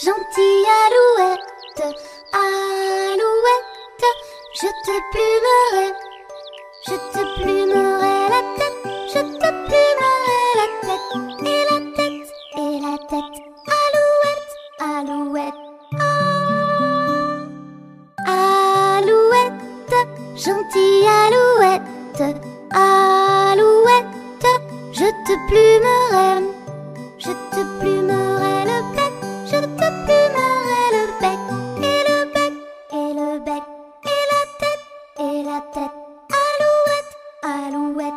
gentille alouette, alouette, je te plumerai, je te plumerai la tête, je te plumerai la tête, et la tête, et la tête, alouette, alouette, alouette, gentille alouette, alouette, je te plumerai, je te plumerai le bec, je te plumerai le bec, et le bec, et le bec, et la tête, et la tête, alouette, alouette,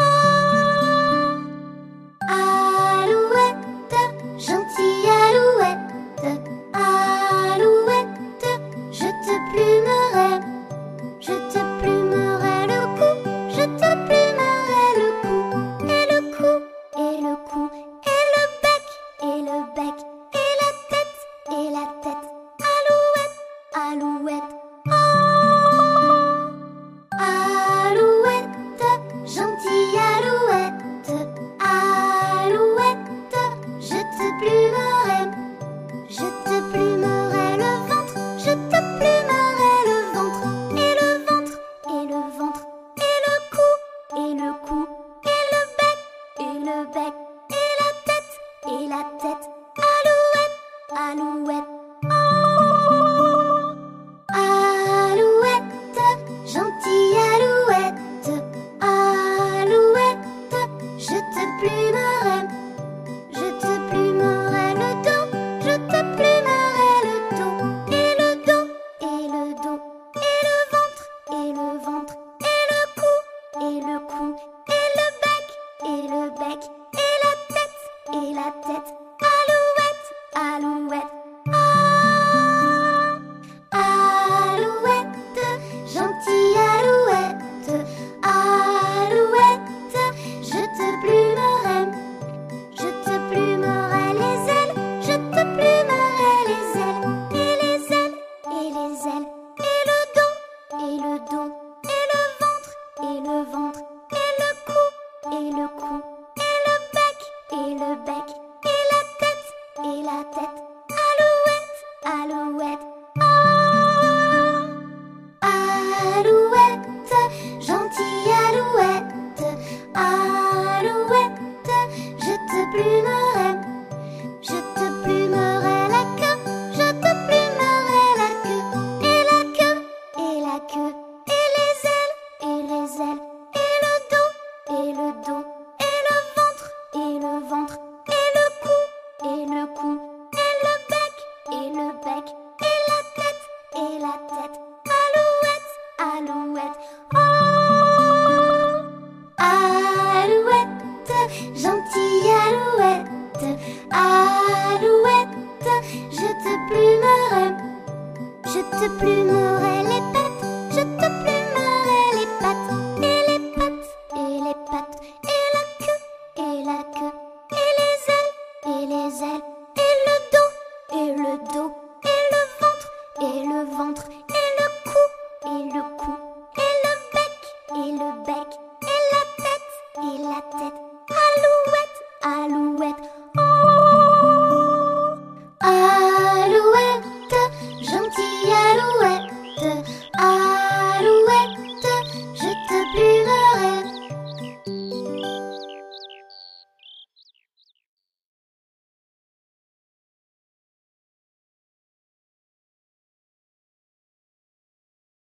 alouette, gentille alouette, alouette, je te plumerai, je te plumerai le cou, je te plumerai le cou, et le cou, et le cou, et le bec, et la tête, et la tête, alouette, alouette, alouette, gentille alouette, alouette, je te plumerai, je te plumerai le ventre, je te plumerai le ventre, et le ventre, et le ventre, et le cou, et le cou, et le bec, et la tête, et la tête, alouette, alouette, alouette, gentille alouette, alouette, je te plumerai, je te plumerai le dos, je te plumerai le dos, et le dos, et le dos, et le ventre, et le ventre, et le cou, et le cou, et le bec, et la tête, et la tête, alouette, alouette, alouette, gentille alouette, alouette, je te plumerai, je te plumerai les ailes, je te plumerai les ailes, et les ailes, et les ailes, et le dos, et le dos, et le ventre, et le ventre, et le cou, et le cou, et le bec, et la tête, alouette, alouette, alouette, gentille alouette, alouette, je te plumerai, je te plumerai la queue, je te plumerai la queue, et la queue, et la queue, et les ailes, et le dos, et le dos, et le ventre, et le ventre, et le cou, et le cou, et le bec, et la tête, alouette, alouette, alouette, gentille alouette, alouette, je te plumerai, je te plumerai les pattes, je te plumerai les pattes, et les pattes, et et la queue, et les ailes, et et le dos, et le dos, et le ventre, et le cou, et le cou, et le bec,